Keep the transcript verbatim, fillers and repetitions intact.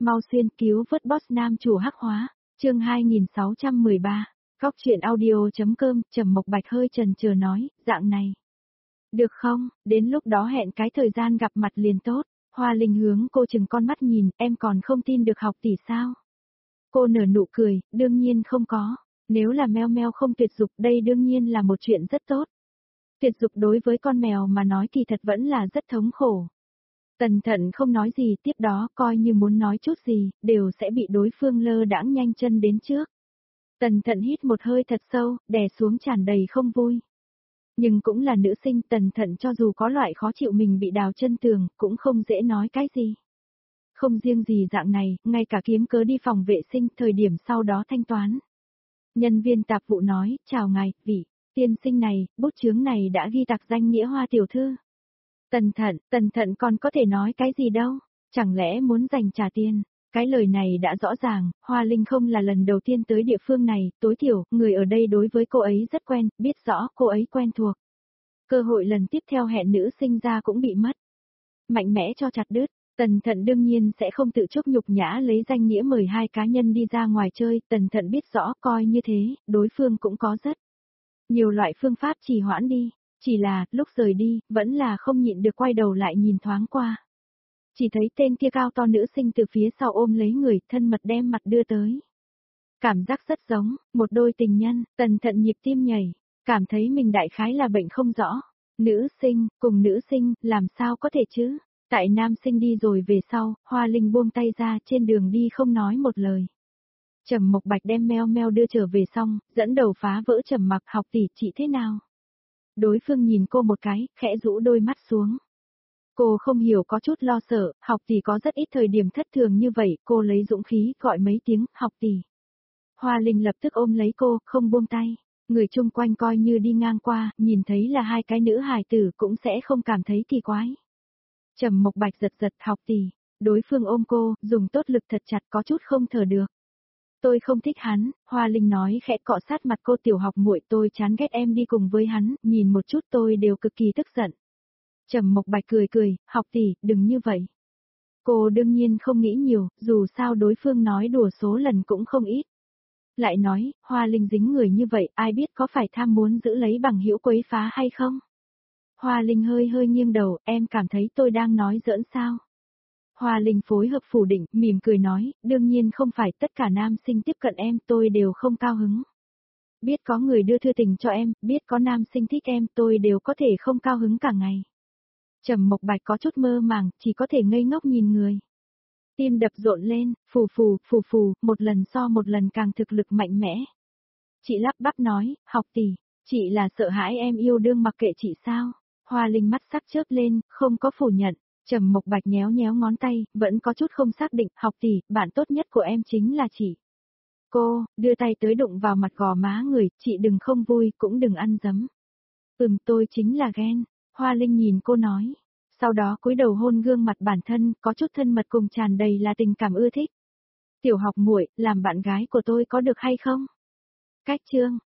Mau xuyên cứu vớt boss nam chủ hắc hóa, chương hai nghìn sáu trăm mười ba, Cóc truyện audio.com, Trầm Mộc Bạch hơi chần chừ nói, dạng này. Được không, đến lúc đó hẹn cái thời gian gặp mặt liền tốt. Hoa Linh hướng cô chừng con mắt nhìn, em còn không tin được học tỷ sao? Cô nở nụ cười, đương nhiên không có. Nếu là meo meo không tuyệt dục đây đương nhiên là một chuyện rất tốt. Tuyệt dục đối với con mèo mà nói kỳ thật vẫn là rất thống khổ. Tần Thận không nói gì, tiếp đó coi như muốn nói chút gì, đều sẽ bị đối phương lơ đãng nhanh chân đến trước. Tần Thận hít một hơi thật sâu, đè xuống tràn đầy không vui. Nhưng cũng là nữ sinh, Tần Thận cho dù có loại khó chịu mình bị đào chân tường, cũng không dễ nói cái gì. Không riêng gì dạng này, ngay cả kiếm cớ đi phòng vệ sinh, thời điểm sau đó thanh toán. Nhân viên tạp vụ nói, chào ngài, vị, tiên sinh này, bút chướng này đã ghi tạc danh nghĩa Hoa tiểu thư. Tần Thận, Tần Thận còn có thể nói cái gì đâu, chẳng lẽ muốn dành trả tiền. Cái lời này đã rõ ràng, Hoa Linh không là lần đầu tiên tới địa phương này, tối thiểu, người ở đây đối với cô ấy rất quen, biết rõ cô ấy quen thuộc. Cơ hội lần tiếp theo hẹn nữ sinh ra cũng bị mất. Mạnh mẽ cho chặt đứt, Tần Thận đương nhiên sẽ không tự chuốc nhục nhã lấy danh nghĩa mời hai cá nhân đi ra ngoài chơi, Tần Thận biết rõ coi như thế, đối phương cũng có rất nhiều loại phương pháp trì hoãn đi, chỉ là, lúc rời đi, vẫn là không nhịn được quay đầu lại nhìn thoáng qua. Chỉ thấy tên kia cao to nữ sinh từ phía sau ôm lấy người, thân mật đem mặt đưa tới. Cảm giác rất giống, một đôi tình nhân, Tần Thận nhịp tim nhảy, cảm thấy mình đại khái là bệnh không rõ. Nữ sinh, cùng nữ sinh, làm sao có thể chứ? Tại nam sinh đi rồi về sau, Hoa Linh buông tay ra trên đường đi không nói một lời. Trầm Mộc Bạch đem meo meo đưa trở về xong, dẫn đầu phá vỡ trầm mặc, học tỷ chị thế nào? Đối phương nhìn cô một cái, khẽ rũ đôi mắt xuống. Cô không hiểu có chút lo sợ, học tỷ có rất ít thời điểm thất thường như vậy, cô lấy dũng khí gọi mấy tiếng, học tỷ. Hoa Linh lập tức ôm lấy cô, không buông tay. Người chung quanh coi như đi ngang qua, nhìn thấy là hai cái nữ hài tử cũng sẽ không cảm thấy kỳ quái. Trầm Mộc Bạch giật giật, học tỷ. Đối phương ôm cô, dùng tốt lực thật chặt có chút không thở được. Tôi không thích hắn, Hoa Linh nói khẽ cọ sát mặt cô, tiểu học muội, tôi chán ghét em đi cùng với hắn, nhìn một chút tôi đều cực kỳ tức giận. Trầm Mộc Bạch cười cười, học tỷ, đừng như vậy. Cô đương nhiên không nghĩ nhiều, dù sao đối phương nói đùa số lần cũng không ít. Lại nói, Hoa Linh dính người như vậy, ai biết có phải tham muốn giữ lấy bằng hữu quấy phá hay không? Hoa Linh hơi hơi nghiêng đầu, em cảm thấy tôi đang nói giỡn sao? Hoa Linh phối hợp phủ định, mỉm cười nói, đương nhiên không phải tất cả nam sinh tiếp cận em tôi đều không cao hứng. Biết có người đưa thư tình cho em, biết có nam sinh thích em tôi đều có thể không cao hứng cả ngày. Trầm Mộc Bạch có chút mơ màng, chỉ có thể ngây ngốc nhìn người. Tim đập rộn lên, phù phù, phù phù, một lần so một lần càng thực lực mạnh mẽ. Chị lắp bắp nói, học tỷ, chị là sợ hãi em yêu đương mặc kệ chị sao? Hoa Linh mắt sắc chớp lên, không có phủ nhận. Trầm Mộc Bạch nhéo nhéo ngón tay, vẫn có chút không xác định, học tỷ, bạn tốt nhất của em chính là chị. Cô, đưa tay tới đụng vào mặt gò má người, chị đừng không vui, cũng đừng ăn dấm. Ừm, tôi chính là ghen. Hoa Linh nhìn cô nói. Sau đó cúi đầu hôn gương mặt bản thân, có chút thân mật cùng tràn đầy là tình cảm ưa thích. Tiểu học muội, làm bạn gái của tôi có được hay không? Cách chương,